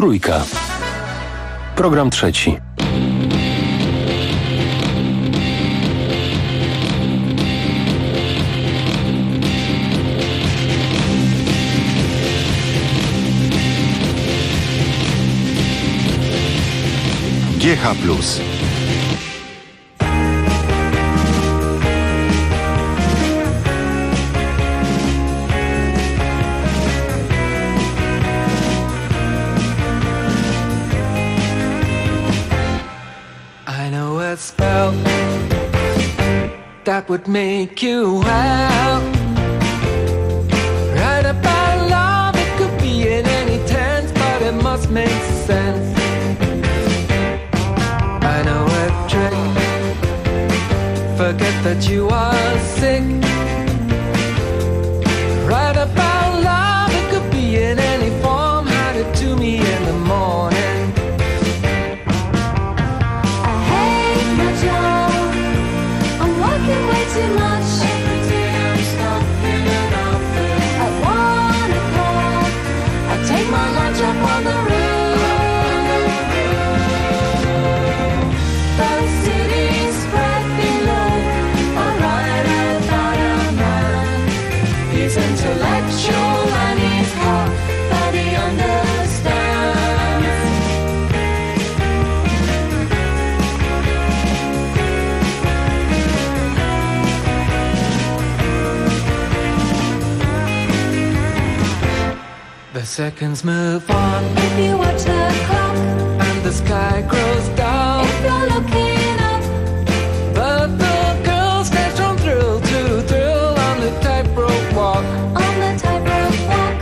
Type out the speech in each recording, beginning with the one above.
Trójka. Program trzeci. GH+. I know a spell that would make you well. Right about love, it could be in any tense, but it must make sense. I know a trick. Forget that you are sick. Right about love, it could be in any form. Hide it to me in the morning. I hate my job. I'm working way too much. Every day I'm stuck in an office. At 1 o'clock, I take my lunch up on the roof. Intellectual and he's hot, but he understands. The seconds move on if you watch the clock, and the sky grows dark if you're looking up. But the girl stands from thrill to thrill on the tightrope walk. On the tightrope walk.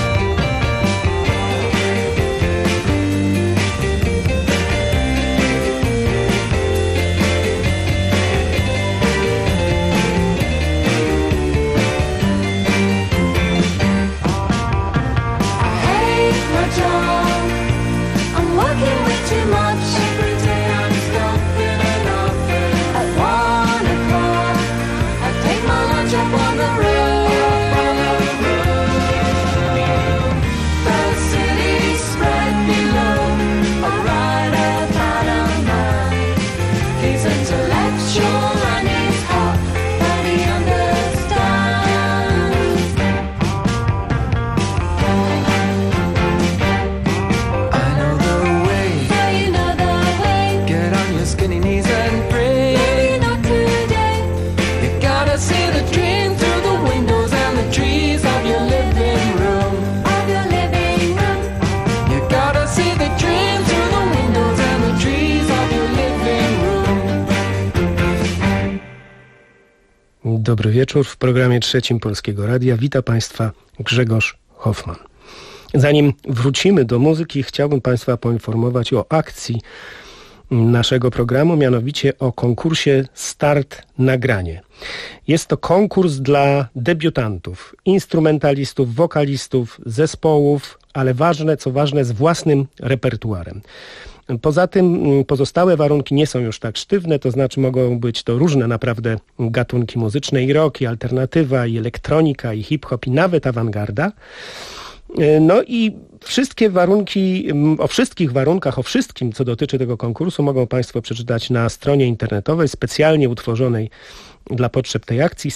I hate my job. I'm working way too much. Every day I'm stuck in an office. At 1 o'clock, I take my lunch up on the roof. The city spread below, a rider found a man. He's intellectual and he's hot, but he understands. I know the way. So you know the way. Get on your skinny knees and pray. Maybe not today. You gotta see the dream through the windows and the trees of your living room. Of your living room. You gotta see the dream through the windows and the trees of your living room. Dobry wieczór. W programie trzecim Polskiego Radia wita Państwa Grzegorz Hoffman. Zanim wrócimy do muzyki, chciałbym Państwa poinformować o akcji naszego programu, mianowicie o konkursie Start Nagranie. Jest to konkurs dla debiutantów, instrumentalistów, wokalistów, zespołów, ale co ważne, z własnym repertuarem. Poza tym pozostałe warunki nie są już tak sztywne, to znaczy mogą być to różne naprawdę gatunki muzyczne, i rock, i alternatywa, i elektronika, i hip-hop, i nawet awangarda. No i wszystkie warunki, o wszystkich warunkach, o wszystkim, co dotyczy tego konkursu, mogą Państwo przeczytać na stronie internetowej specjalnie utworzonej dla potrzeb tej akcji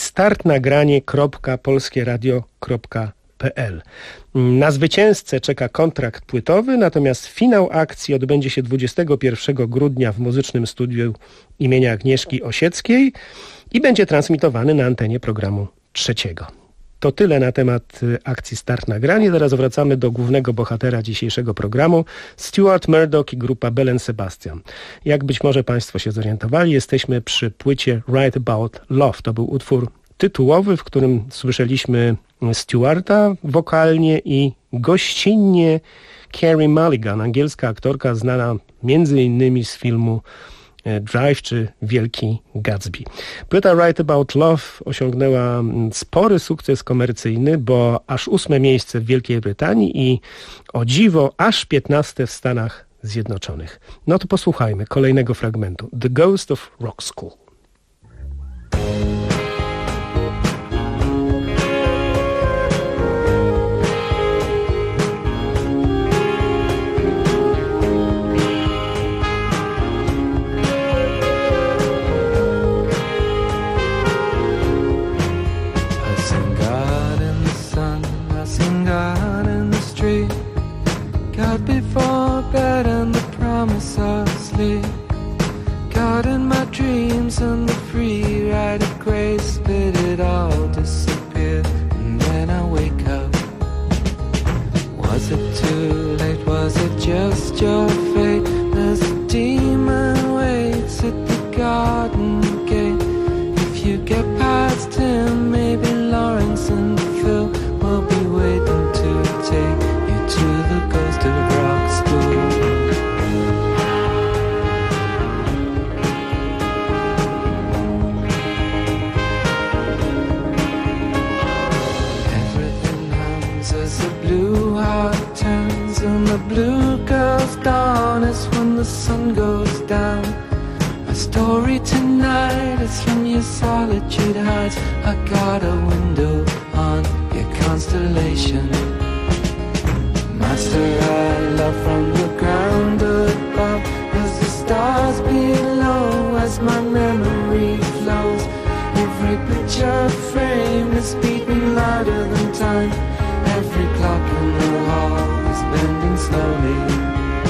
startnagranie.polskieradio.pl. Na zwycięzcę czeka kontrakt płytowy, natomiast finał akcji odbędzie się 21 grudnia w Muzycznym Studiu imienia Agnieszki Osieckiej i będzie transmitowany na antenie programu trzeciego. To tyle na temat akcji Start Nagranie. Teraz wracamy do głównego bohatera dzisiejszego programu, Stuart Murdoch i grupa Belle & Sebastian. Jak być może Państwo się zorientowali, jesteśmy przy płycie Right About Love. To był utwór tytułowy, w którym słyszeliśmy Stuarta wokalnie i gościnnie Carey Mulligan, angielska aktorka znana między innymi z filmu Drive czy Wielki Gatsby. Płyta Right About Love osiągnęła spory sukces komercyjny, bo aż 8 miejsce w Wielkiej Brytanii i o dziwo aż 15 w Stanach Zjednoczonych. No to posłuchajmy kolejnego fragmentu. The Ghost of Rock School. out in the street. Got before bed and the promise of sleep. Caught in my dreams and the free ride of grace, but it all disappeared. And then I wake up. Was it too late? Was it just your fate? There's a demon waits at the garden gate. If you get past him, maybe Lawrence and Phil will be waiting to take you to the Ghost of Rock School. Everything hums as the blue heart turns, and the blue girl's dawn is when the sun goes down. My story tonight is from your solitude hides. I got a window on your constellation. Master, I love from the ground above, as the stars below, as my memory flows. Every picture frame is beating louder than time. Every clock in the hall is bending slowly.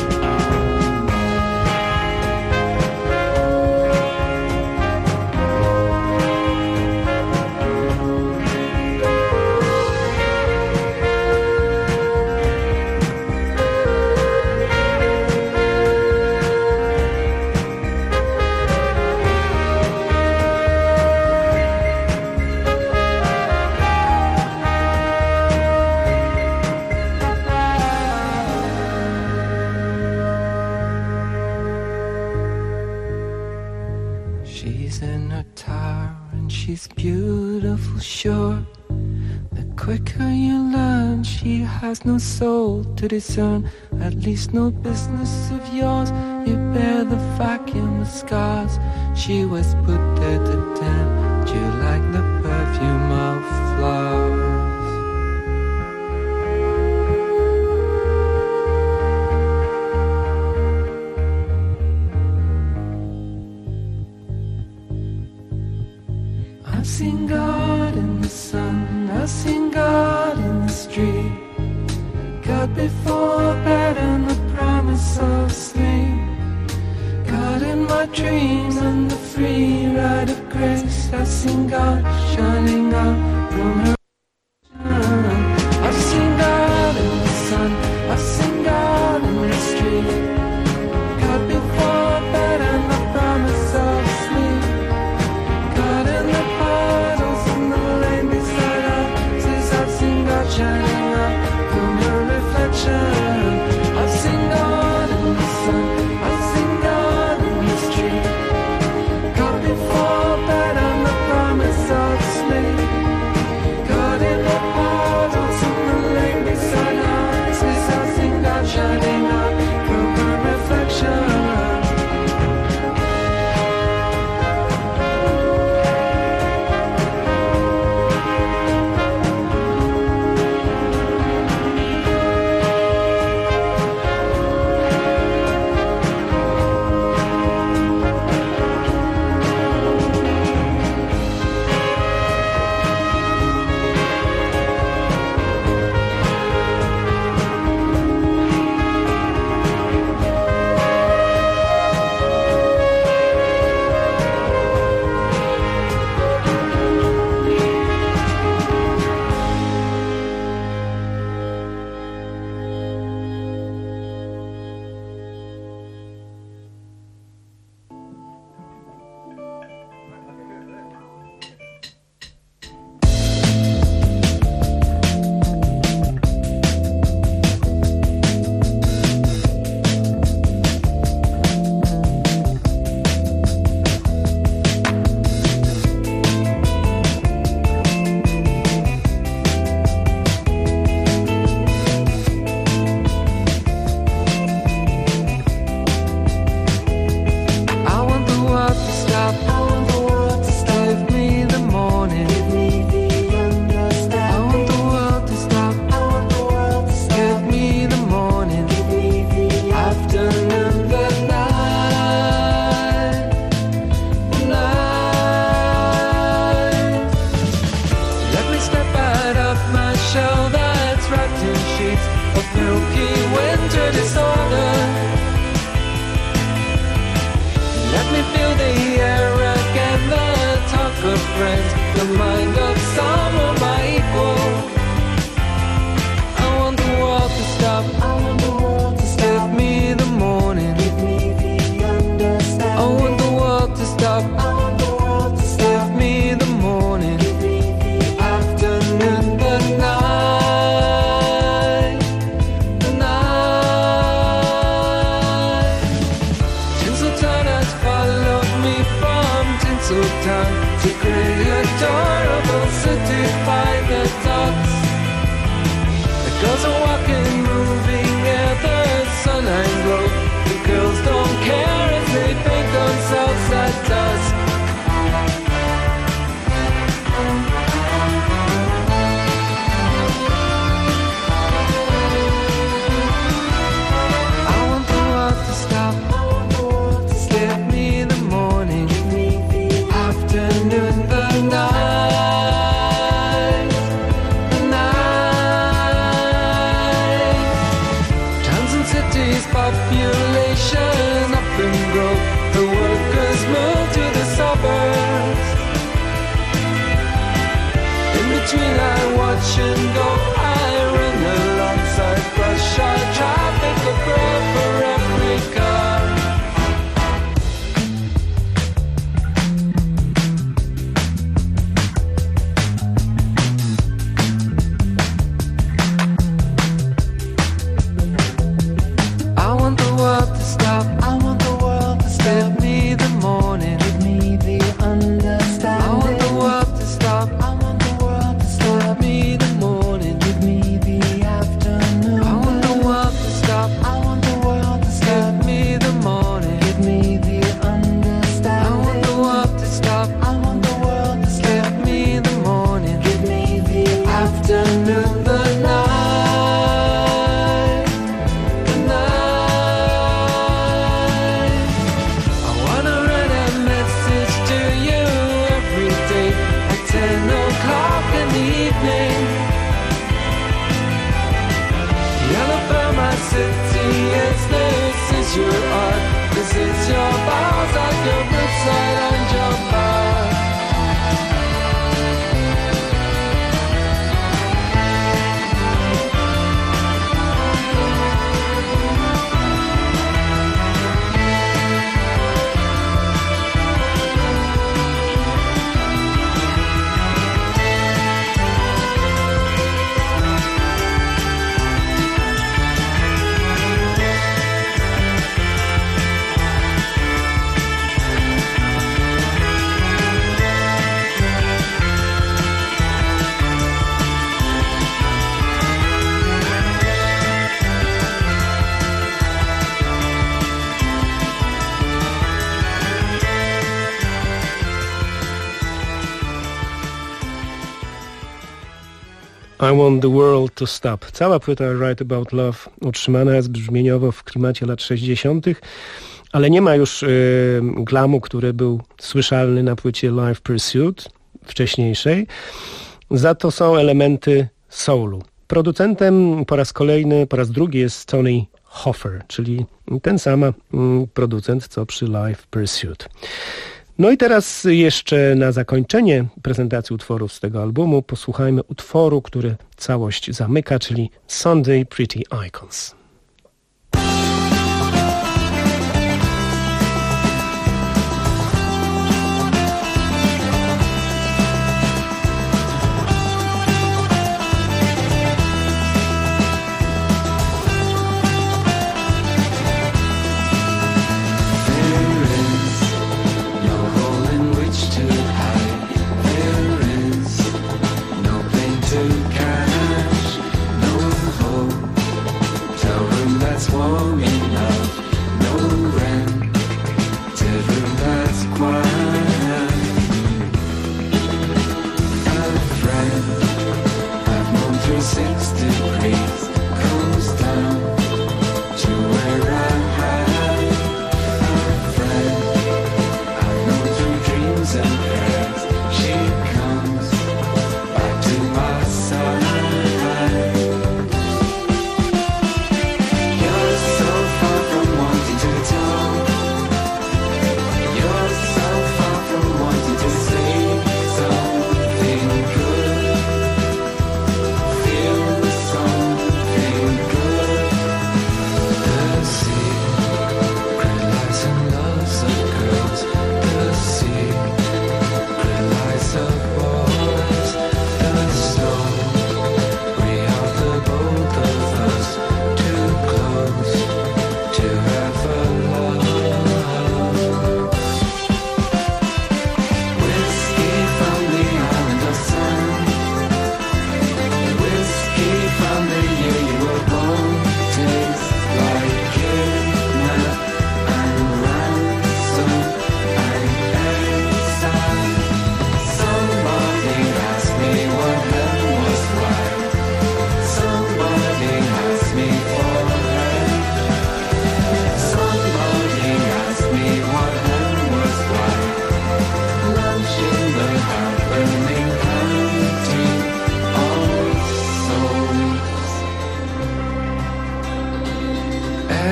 She's in her tower and she's beautiful, sure. The quicker you learn, she has no soul to discern, at least no business of yours. You bear the vacuum of scars. She was put there to tempt you like the perfume of flowers. I've seen God in the sun, I've seen God in the street. God before bed and the promise of sleep. God in my dreams and the free ride of grace. I've seen God shining out from her. I've seen God in the sun, I've seen God in the street. God before bed and the promise of sleep. God in the puddles in the lane beside her, says I've seen God shining out from her reflection. I've seen God in the sun, I've seen God in the street. God before bed and the promise of sleep. of milky winter disorder. Let me feel the air again, the talk of friends, the mind of some of my equal. I want the world to stop. I want the world to stop. Give me the morning. Give me the understanding. I want the world to stop. I want the world to stop. Give me the morning. Give me the afternoon, the night. The night. Tinseltown has followed me from Tinseltown to grey adorable city by the docks. The girls are walking, moving at the sunlight glow. The girls don't care if they paint themselves at dusk. I want the world to stop. I want the world to stop. Give me the morning. Give me the afternoon, the night. The night. Towns and cities, population up and grow. The workers move to the suburbs. In between I watch and go, I run alongside rush hour traffic, a prayer for every car. I want the world to stop. I want the world to stop. Give me the morning. Give me the understanding. I want the world to stop. I want the world to stop. Give me the morning. Give me the afternoon. I want the world to stop. I want the world to stop. Give me the morning. Give me the understanding. I want the world to stop. I want the world to stop. Give me the morning. Give me the afternoon, the night. The night. I wanna write a message to you every day at 10 o'clock in the evening. Yellow for my city, yes, this is your art. This is your vows on your website and your bar. I Want the World to Stop. Cała płyta Write About Love utrzymana jest brzmieniowo w klimacie lat 60., ale nie ma już glamu, który był słyszalny na płycie Live Pursuit wcześniejszej. Za to są elementy soulu. Producentem po raz drugi jest Tony Hoffer, czyli ten sam producent, co przy Live Pursuit. No i teraz jeszcze na zakończenie prezentacji utworów z tego albumu posłuchajmy utworu, który całość zamyka, czyli Sunday Pretty Icons. To cash, no hope.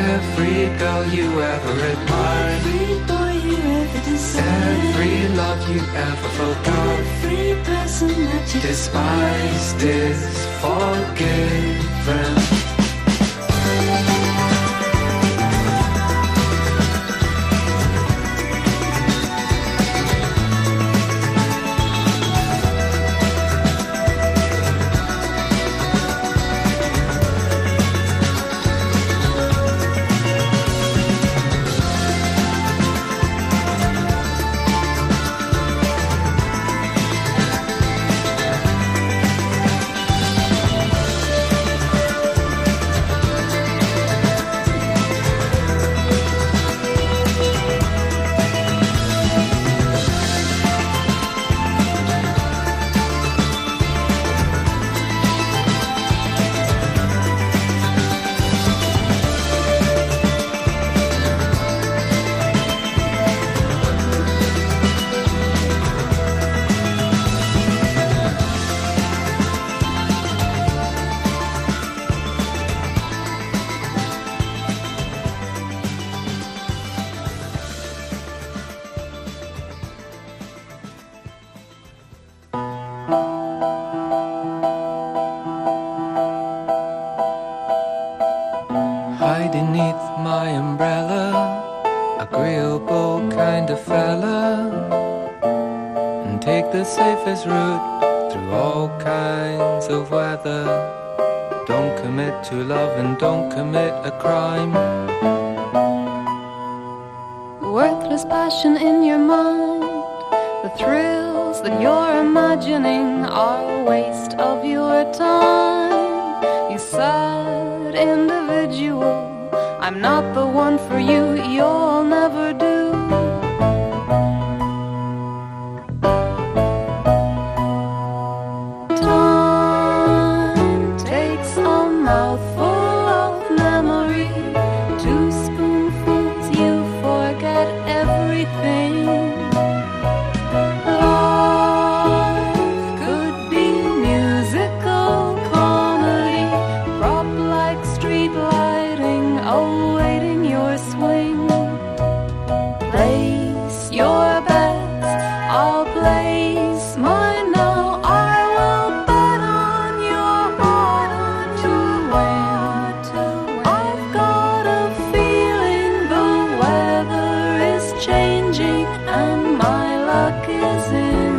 Every girl you ever admired, every boy you ever desired, every love you ever forgot, every person that you despised is forgiven. Hiding neath my umbrella, agreeable kind of fella, and take the safest route through all kinds of weather. Don't commit to love and don't commit a crime. worthless passion in your mind. The thrills that you're imagining are a waste of your time. You sad individual, I'm not the one for you, you'll never do. Time takes a mouthful of memory, 2 spoonfuls you forget everything. Life could be musical comedy, prop like street lighting, awaiting your swing. Place your bets, I'll place mine now. I will bet on your heart to win. I've got a feeling the weather is changing and my luck is in.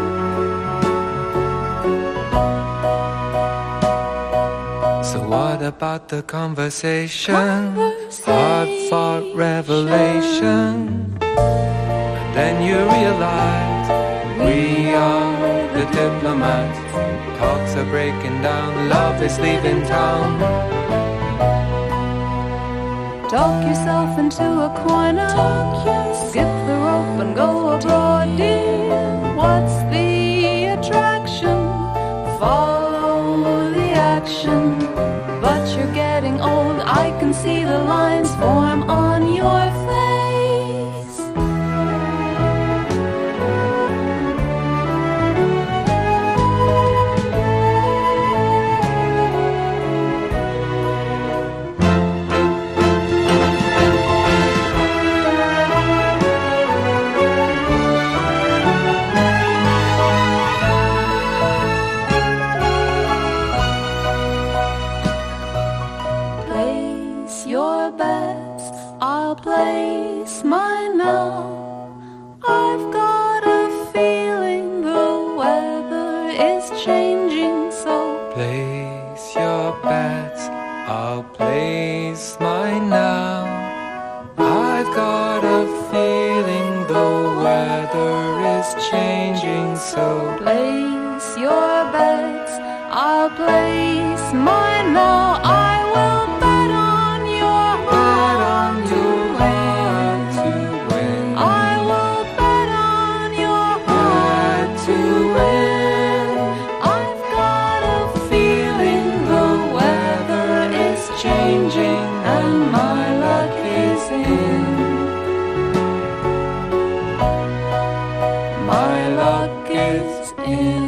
So what about the conversation? Hard-fought revelation. And then you realize we are the diplomats. Talks are breaking down, love is leaving town. Talk yourself into a corner, skip the rope and go abroad, dear. What's the attraction? Follow the action. But you're getting old, I can see the lines form on your face. Place your bets, I'll place mine now. I've got a feeling the weather is changing, so Place your bets, I'll place mine now. I've got a feeling the weather is changing, so place your bets, I'll place mine now. I will bet on your heart to win. I will bet on your heart to win. I've got a feeling the weather is changing and my luck is in. My luck is in.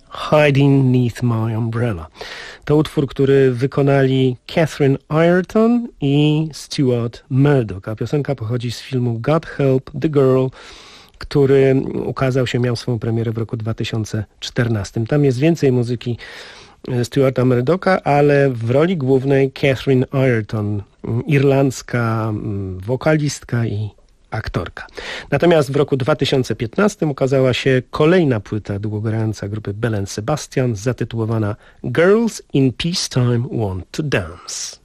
Hiding Neath My Umbrella. To utwór, który wykonali Catherine Ireton i Stuart Murdoch, a piosenka pochodzi z filmu God Help the Girl, który ukazał się, miał swoją premierę w roku 2014. Tam jest więcej muzyki Stuarta Murdocha, ale w roli głównej Catherine Ireton, irlandzka wokalistka i aktorka. Natomiast w roku 2015 ukazała się kolejna płyta długogrająca grupy Belle and Sebastian zatytułowana Girls in Peacetime Want to Dance.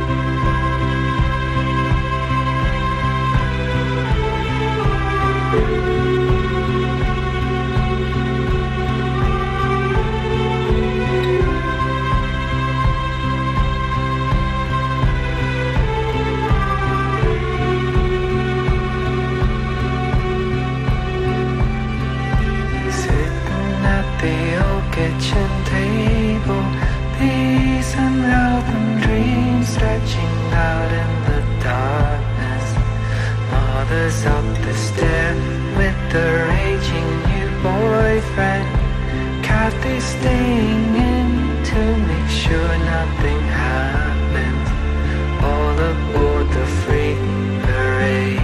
Kitchen table, peace and health and dreams stretching out in the darkness. Mother's up the stair with the raging new boyfriend. Kathy's staying in to make sure nothing happens. All aboard the freight parade.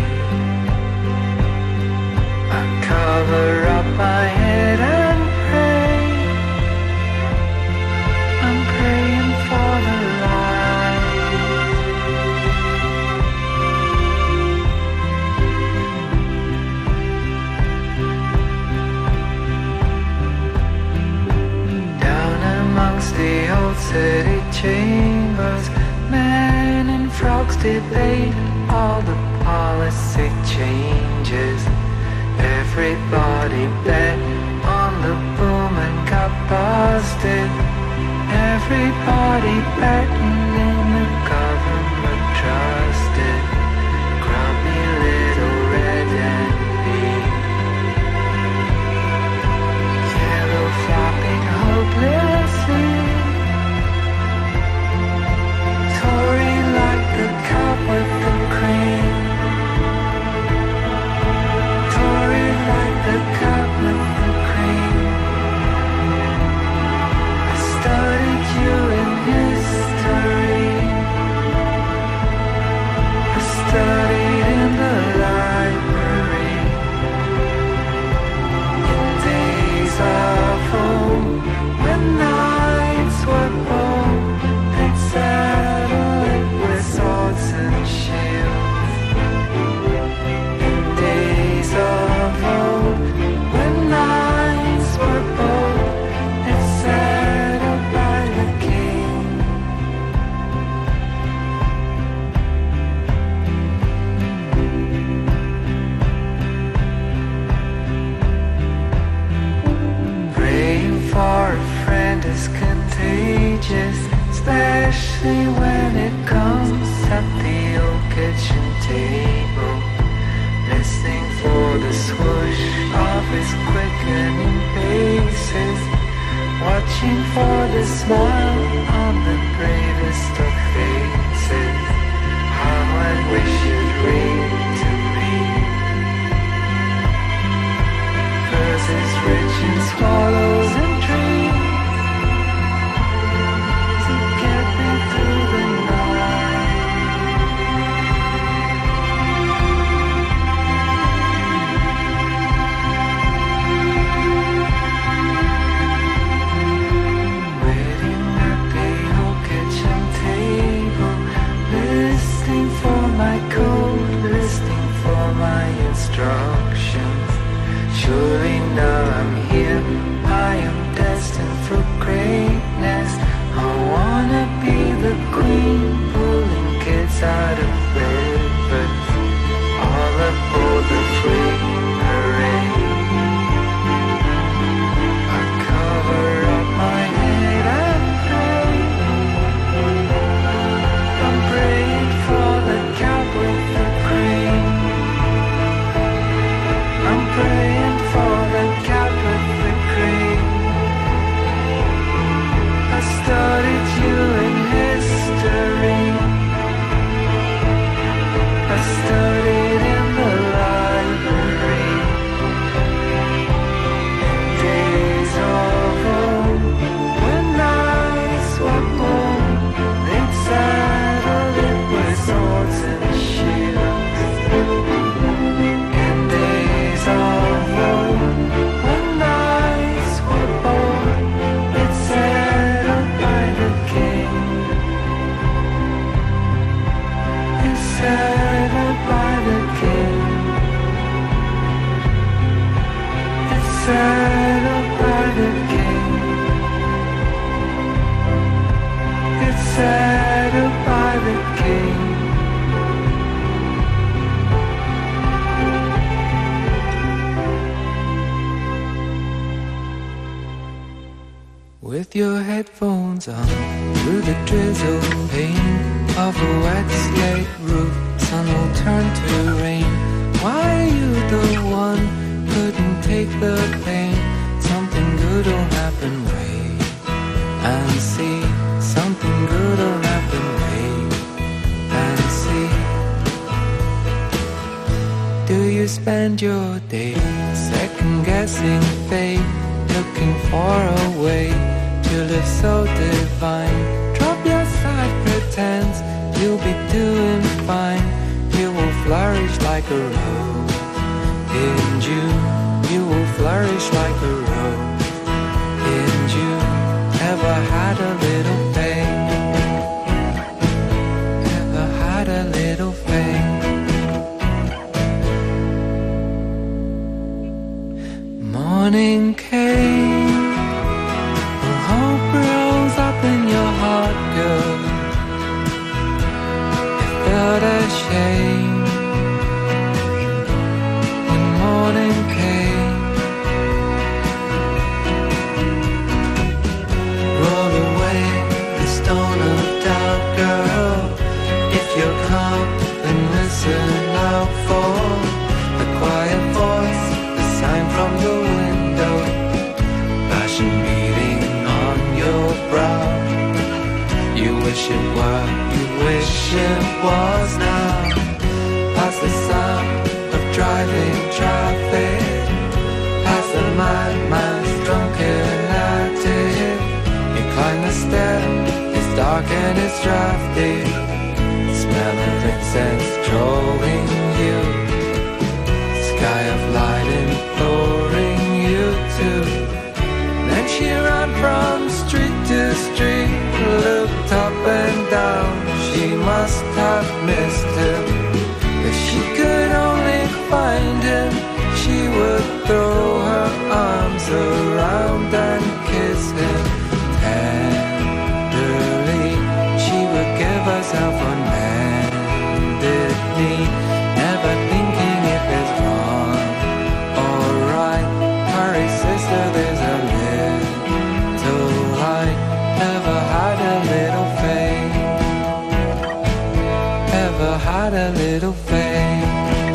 I cover up my head and the old city chambers, men in frocks debate all the policy changes. Everybody bet on the boom and got busted. Everybody betting in the government trusted. Grumpy little red and pink, yellow flopping hopelessly. Tory like the cup with the cream. Tory like the cup with the cream. I studied you in history. I studied in the library. In days of old, when nights were bold, they'd settle it with swords and shields. In days of old, when nights were bold, they'd settle by the king. Praying for a friend is contagious, especially when it comes at the old kitchen table. Listening for the swoosh of his quickening paces, watching for the smile on the bravest of faces. How I wish you'd read to me. Verses rich in swallows and dreams to get me through the night. Waiting at the old With your headphones on, through the drizzle pain of a wet slate roof, sun will turn to rain. Why are you the one? Couldn't take the pain. Something good will happen, wait and see. Something good will happen, wait and see. Do you spend your day second guessing fate, looking for a way to live so divine? Drop your side pretense, you'll be doing fine. You will flourish like a rose in June. You will flourish like a rose in June. Ever had a little pain? Ever had a little pain? Morning came, well, hope rose up in your heart, girl. You felt ashamed when morning came. Roll away the stone of doubt, girl. If you're calm, then listen out for the quiet voice, the sign from the window, passion beating on your brow. You wish it were, you wish it was now. Past the sound of driving traffic, past the madman's drunken attic. You climb the stair, it's dark and it's drafty. Smell of incense drawing you, sky of light imploring you to. Then she ran from street to street, looked up and down. She must have missed him. If she could only find him, she would throw her arms around and kiss him tenderly. She would give herself unendedly, never thinking if it's wrong or right. Hurry, sister, there's a little light. Ever had a little faith? Ever had a little faith?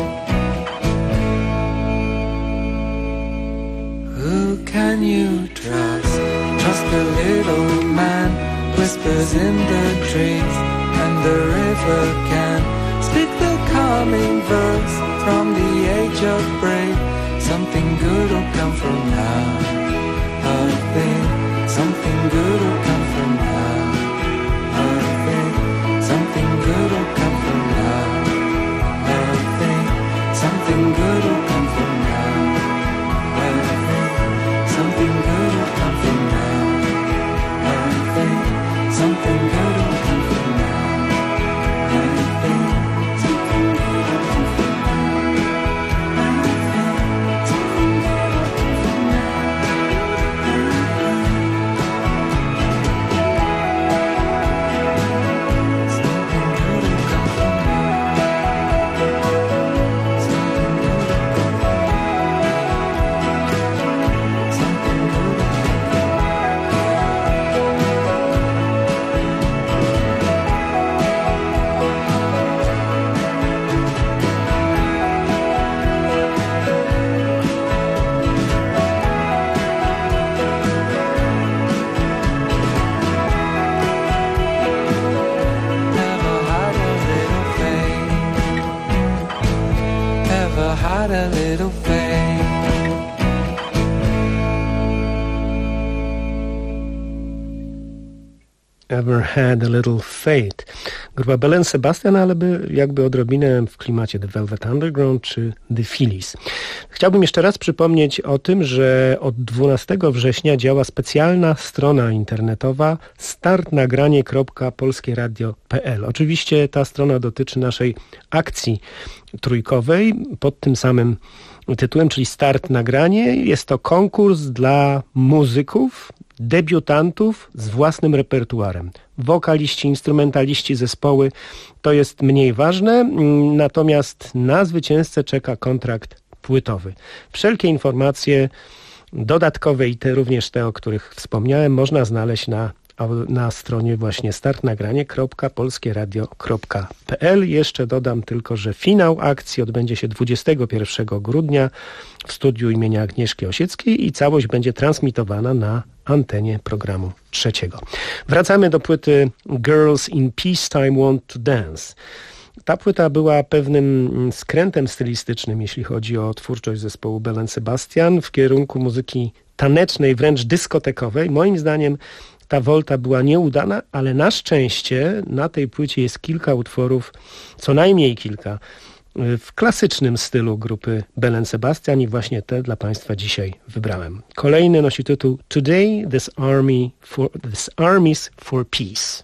Who can you trust? Trust the little man, whispers in the trees, and the river can speak the calming verse from the age of brave. Something good will come from now, I think. Something good will come from now, I think. Something good will come from now, I think. Something good will come from now, I think. Something good will come from now, I think. Something good will come from now, I think. Something good will come from now, I think. Something good will come from now, had a little faith. Ever had a little faith. Grupa Belen Sebastian, ale jakby odrobinę w klimacie The Velvet Underground czy The Phillies. Chciałbym jeszcze raz przypomnieć o tym, że od 12 września działa specjalna strona internetowa startnagranie.polskieradio.pl. Oczywiście ta strona dotyczy naszej akcji trójkowej pod tym samym tytułem, czyli Start Nagranie. Jest to konkurs dla muzyków, debiutantów z własnym repertuarem. Wokaliści, instrumentaliści, zespoły, to jest mniej ważne, natomiast na zwycięzcę czeka kontrakt płytowy. Wszelkie informacje dodatkowe i również te, o których wspomniałem, można znaleźć na stronie właśnie startnagranie.polskieradio.pl. Jeszcze dodam tylko, że finał akcji odbędzie się 21 grudnia w studiu imienia Agnieszki Osieckiej i całość będzie transmitowana na antenie programu trzeciego. Wracamy do płyty Girls in Peacetime Want to Dance. Ta płyta była pewnym skrętem stylistycznym, jeśli chodzi o twórczość zespołu Belle and Sebastian w kierunku muzyki tanecznej, wręcz dyskotekowej. Moim zdaniem ta wolta była nieudana, ale na szczęście na tej płycie jest kilka utworów, co najmniej kilka, w klasycznym stylu grupy Belle and Sebastian i właśnie te dla Państwa dzisiaj wybrałem. Kolejny nosi tytuł Today This Army's for Peace.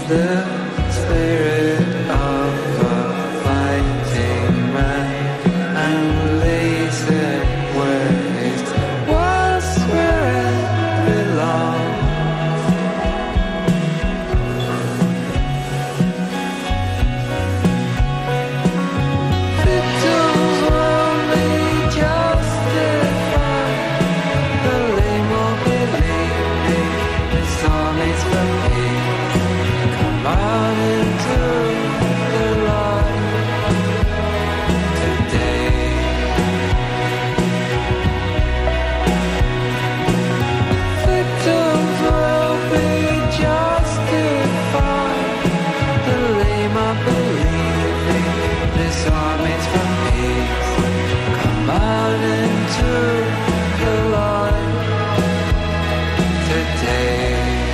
the spirit of a fighting man and lays it where it was, where it belongs. Victims will be justified. The lame will believe this army's for peace. Come out into the light today. Victims will be justified. The lame are believing this army's for peace. Come out into the light today.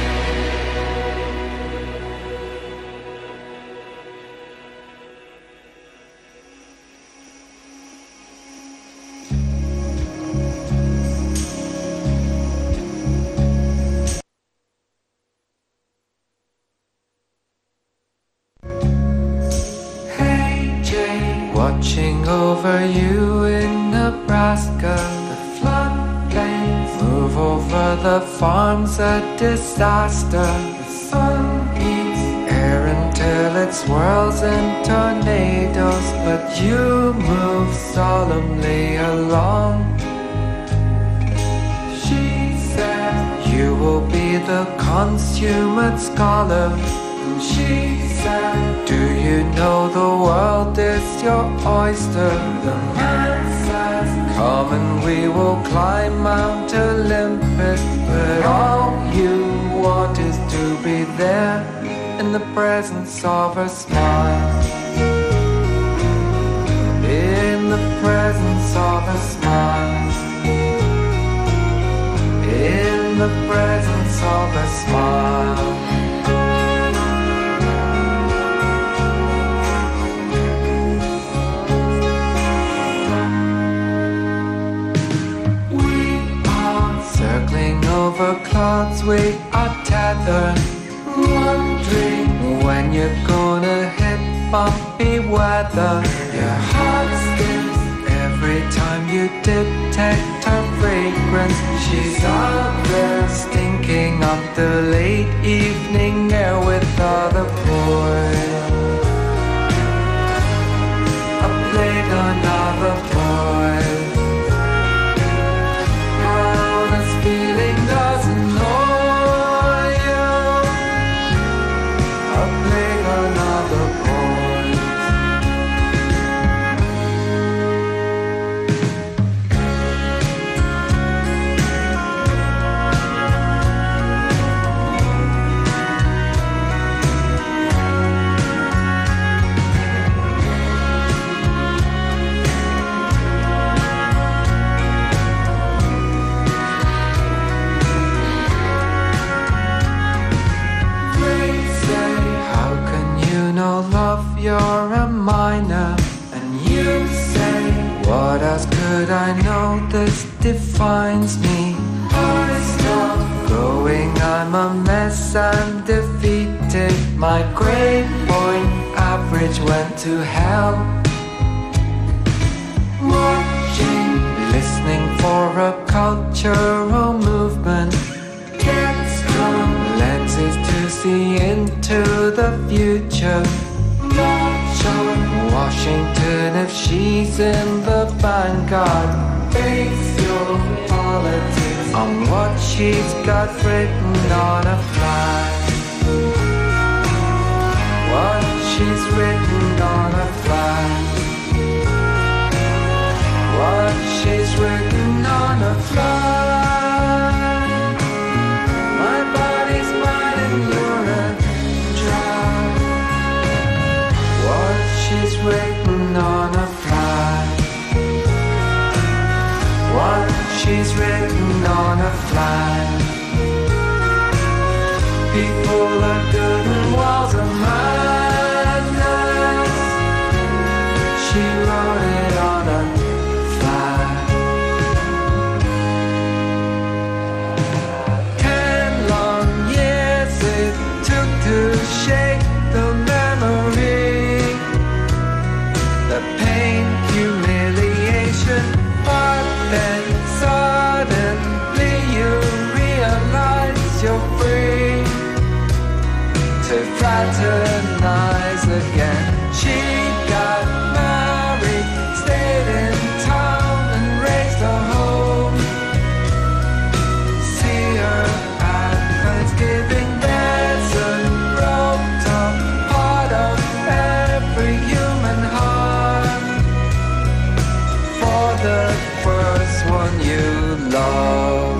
Hey Jane, watching over you in Nebraska. The floodplains move over the farms, a disaster. The sun heats air until it swirls in tornadoes, but you move solemnly along. She said you will be the consummate scholar. And she said, do you know the world is your oyster? The man says, come and we will climb Mount Olympus. But all you want is to be there in the presence of a smile. In the presence of a smile. In the presence of a smile. We are circling over clouds, we are tethered, wondering when you're gonna hit bumpy weather. Your heart skips every time you detect her fragrance. She's out there stinking up the late evening air with other boys. A plague on other boys. How this feeling doesn't know you. A plague on other boys. They say, how can you know love? You're a minor. And you say, what else could I know? This defines me. I stop going, I'm a mess, I'm defeated. My grade point average went to hell. Watching, listening for a cultural movement. Get strong lenses to see into the future. March on Washington if she's in the vanguard. Base your politics on what she's got written on a flag. What she's written on a flag. What she's written on a flag. My body's mine and you're a drag. What she's written on a flag. What she's written on a flag. People are good and walls are madness. fraternize again. She got married, stayed in town and raised a home. See her at Thanksgiving, there's a roped up part of every human heart. For the first one you love.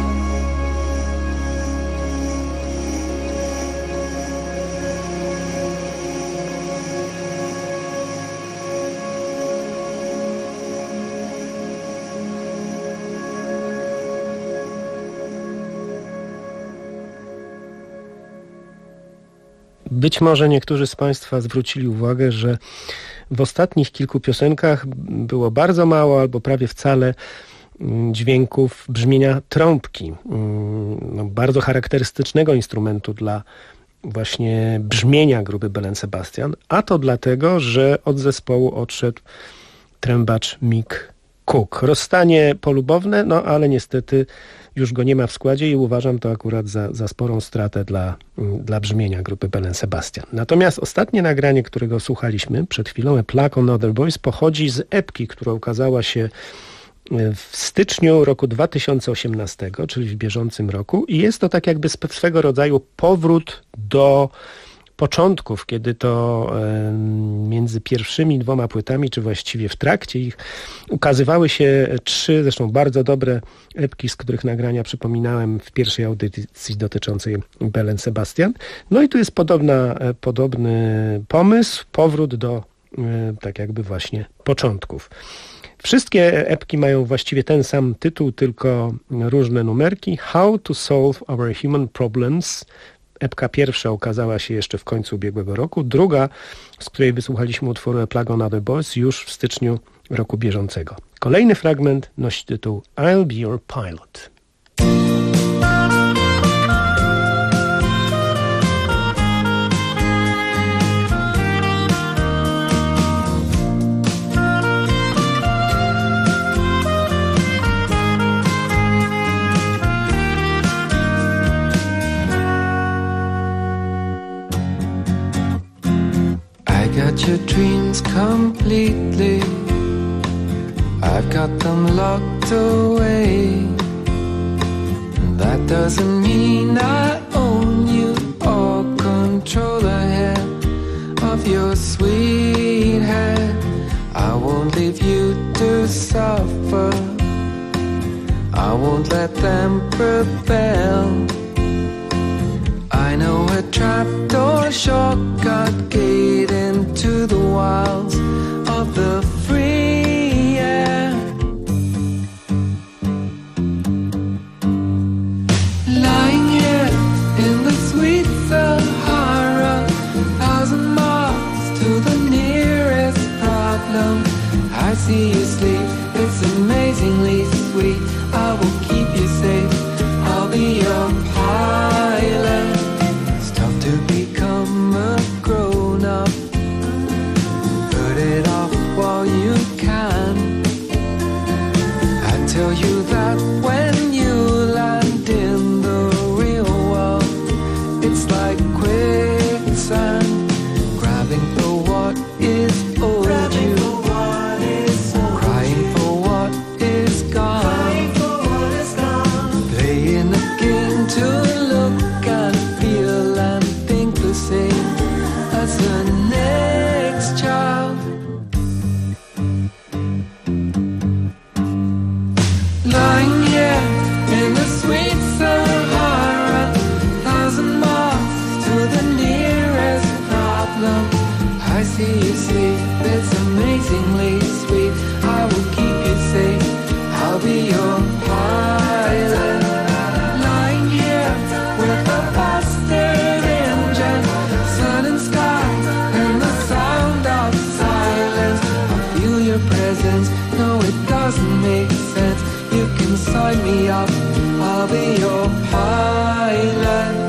Być może niektórzy z Państwa zwrócili uwagę, że w ostatnich kilku piosenkach było bardzo mało albo prawie wcale dźwięków brzmienia trąbki. Bardzo charakterystycznego instrumentu dla właśnie brzmienia grupy Belle & Sebastian, a to dlatego, że od zespołu odszedł trębacz Mick Cook. Rozstanie polubowne, no ale niestety już go nie ma w składzie i uważam to akurat za sporą stratę dla brzmienia grupy Belle & Sebastian. Natomiast ostatnie nagranie, którego słuchaliśmy przed chwilą, A Plague on Other Boys, pochodzi z epki, która ukazała się w styczniu roku 2018, czyli w bieżącym roku, i jest to tak jakby swego rodzaju powrót do początków, kiedy to między pierwszymi dwoma płytami, czy właściwie w trakcie ich, ukazywały się trzy, zresztą bardzo dobre epki, z których nagrania przypominałem w pierwszej audycji dotyczącej Belle & Sebastian. No i tu jest podobny pomysł, powrót do tak jakby właśnie początków. Wszystkie epki mają właściwie ten sam tytuł, tylko różne numerki. How to Solve Our Human Problems. Epka pierwsza ukazała się jeszcze w końcu ubiegłego roku, druga, z której wysłuchaliśmy utworu A Plague on Other Boys, już w styczniu roku bieżącego. Kolejny fragment nosi tytuł I'll Be Your Pilot. Got your dreams completely, I've got them locked away. That doesn't mean I own you or control a hair of your sweet head. I won't leave you to suffer, I won't let them prevail. I know a trapdoor, shortcut gate into the wilds of the free air. Lying here in the sweet Sahara, 1,000 miles to the nearest problem. I see you sleep, it's amazingly sweet. I will keep you safe, I'll be your pilot. To become a grown-up, put it off while you can. I tell you that when you land in the real world, it's like quicksand, grabbing for what is owed you, crying for what is gone, playing a game to look and feel and the same as the next child. Lying here in the sweet Sahara, 1,000 miles to the nearest problem. I see you sleep, it's amazingly sweet. I will keep you safe, I'll be your pilot. Lying here with a bastard engine, sun and sky, and the sound of silence. I feel your presence, no it doesn't make sense. You can sign me up, I'll be your pilot.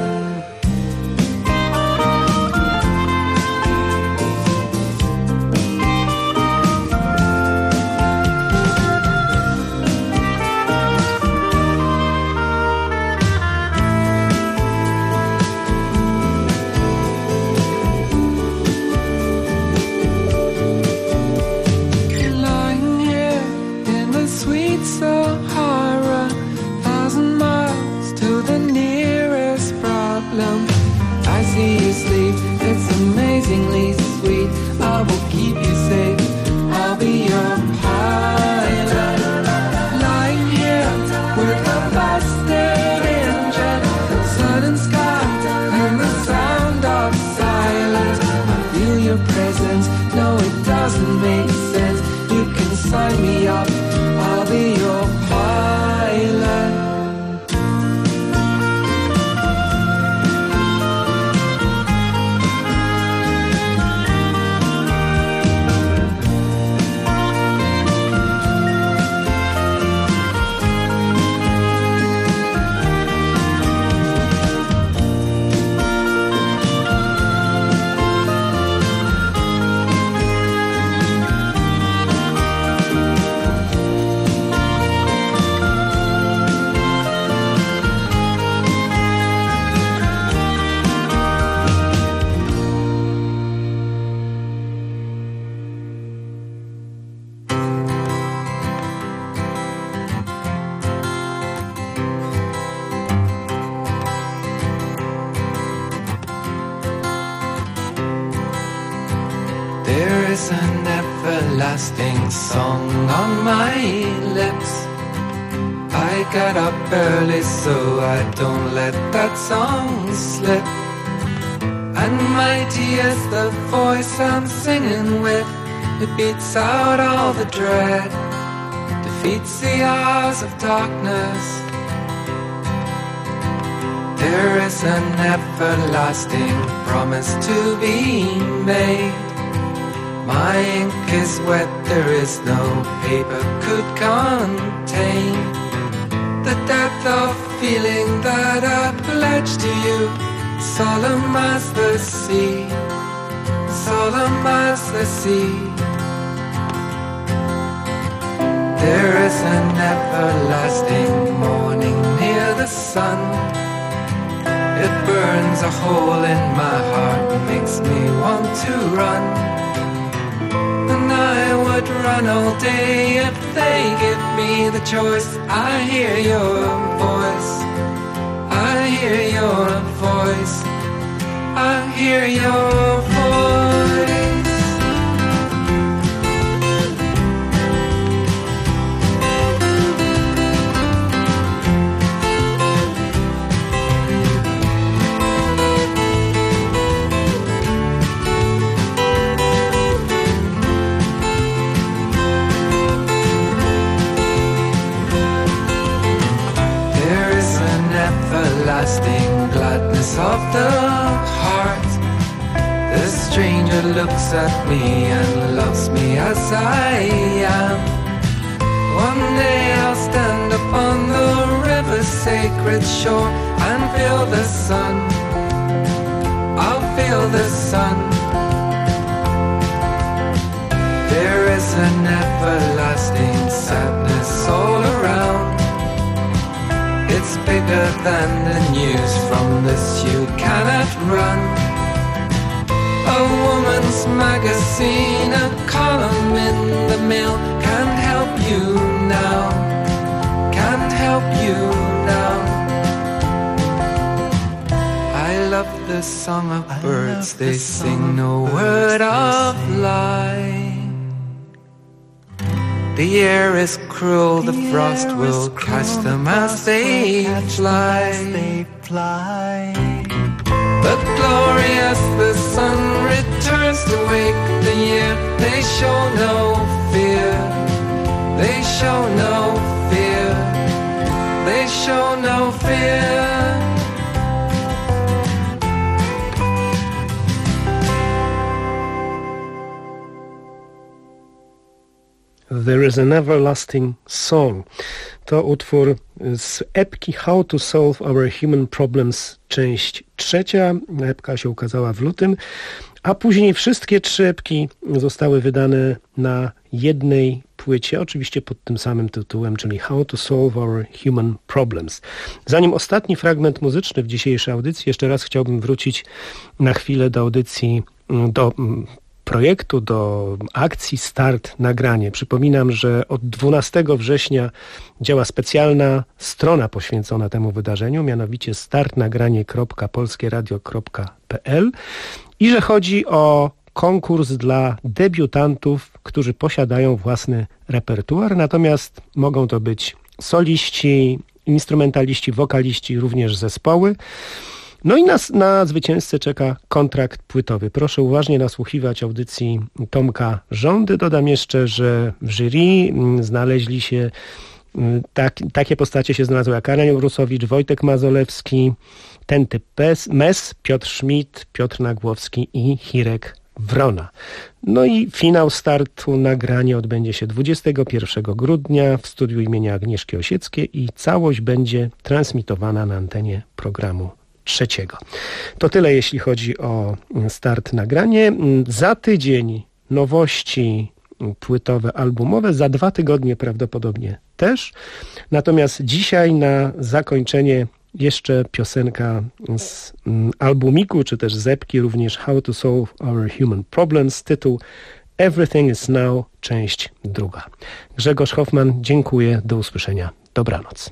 amazingly sweet. I will keep you safe, I'll be your pilot. Lying here with a busted engine, sudden sky and the sound of silence. I feel your presence, no it doesn't make sense. You can sign me up, I'll be your pilot. There is an everlasting song on my lips. I got up early so I don't let that song slip. And mighty is the voice I'm singing with. It beats out all the dread, defeats the hours of darkness. There is an everlasting promise to be made. My ink is wet, there is no paper could contain the depth of feeling that I pledge to you. Solemn as the sea, solemn as the sea. There is an everlasting morning near the sun. It burns a hole in my heart, makes me want to run. And I would run all day if they give me the choice. I hear your voice, I hear your voice, I hear your voice. Everlasting gladness of the heart. The stranger looks at me and loves me as I am. One day I'll stand upon the river's sacred shore and feel the sun. I'll feel the sun. There is an everlasting sadness all around. It's bigger than the news, from this you cannot run. A woman's magazine, a column in the mail can't help you now, can't help you now. I love the song of birds, they sing no word of lie. The air is cruel, the frost will catch them as they fly. But glorious the sun returns to wake the year. They show no fear, they show no fear, they show no fear. There is an everlasting song. To utwór z epki How to Solve Our Human Problems, część 3. Epka się ukazała w lutym, a później wszystkie 3 epki zostały wydane na jednej płycie, oczywiście pod tym samym tytułem, czyli How to Solve Our Human Problems. Zanim ostatni fragment muzyczny w dzisiejszej audycji, jeszcze raz chciałbym wrócić na chwilę do audycji, do projektu, do akcji Start Nagranie. Przypominam, że od 12 września działa specjalna strona poświęcona temu wydarzeniu, mianowicie startnagranie.polskieradio.pl i że chodzi o konkurs dla debiutantów, którzy posiadają własny repertuar, natomiast mogą to być soliści, instrumentaliści, wokaliści, również zespoły. No i na zwycięzcę czeka kontrakt płytowy. Proszę uważnie nasłuchiwać audycji Tomka Żądy. Dodam jeszcze, że w jury znaleźli się takie postacie się znalazły jak Ania Rusowicz, Wojtek Mazolewski, Tenty Mes, Piotr Schmidt, Piotr Nagłowski i Hirek Wrona. No i finał Startu Nagranie odbędzie się 21 grudnia w studiu imienia Agnieszki Osieckiej i całość będzie transmitowana na antenie programu trzeciego. To tyle, jeśli chodzi o Start Nagranie. Za tydzień nowości płytowe, albumowe, za 2 tygodnie prawdopodobnie też. Natomiast dzisiaj na zakończenie jeszcze piosenka z albumiku, czy też z epki również How to Solve Our Human Problems, tytuł Everything is Now, część 2. Grzegorz Hoffman, dziękuję, do usłyszenia, dobranoc.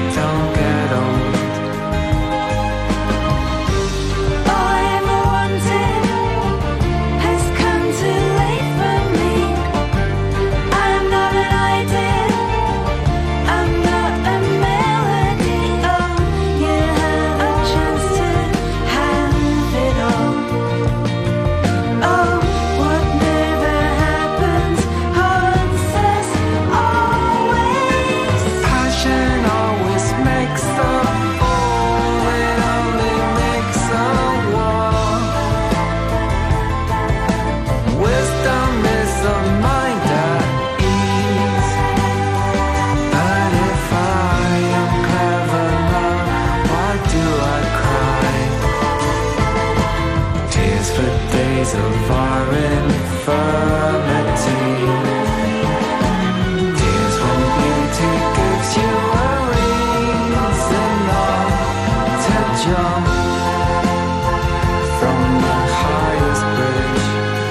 All I ever wanted days of our infirmity. Tears when beauty gives you a reason not to jump from the highest bridge.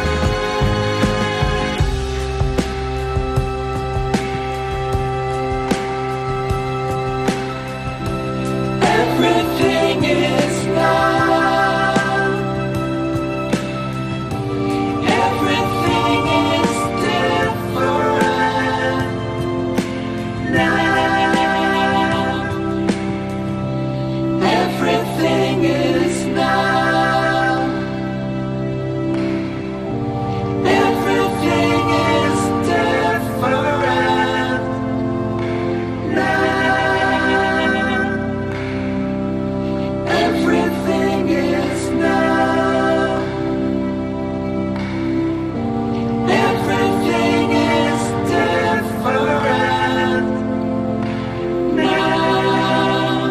Everything is now. Everything is different now. Everything is now. Everything is different now. Everything is now. Everything is different now.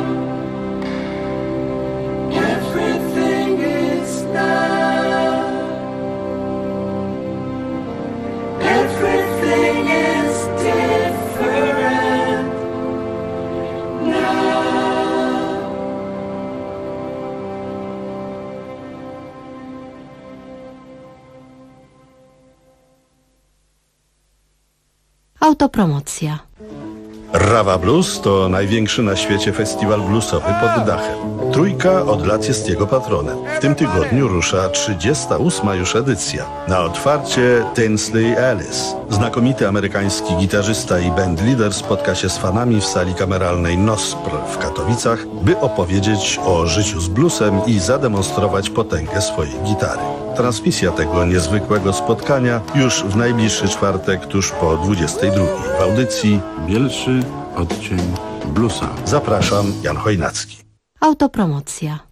Everything is now. Everything is different now. Autopromocja. Rawa Blues to największy na świecie festiwal bluesowy pod dachem. Trójka od lat jest jego patronem. W tym tygodniu rusza 38. już edycja. Na otwarcie Tinsley Ellis. Znakomity amerykański gitarzysta i bandleader spotka się z fanami w sali kameralnej NOSPR w Katowicach, by opowiedzieć o życiu z bluesem i zademonstrować potęgę swojej gitary. Transmisja tego niezwykłego spotkania już w najbliższy czwartek tuż po 22. w audycji Bielszy odcień bluesa. Zapraszam, Jan Chojnacki. Autopromocja.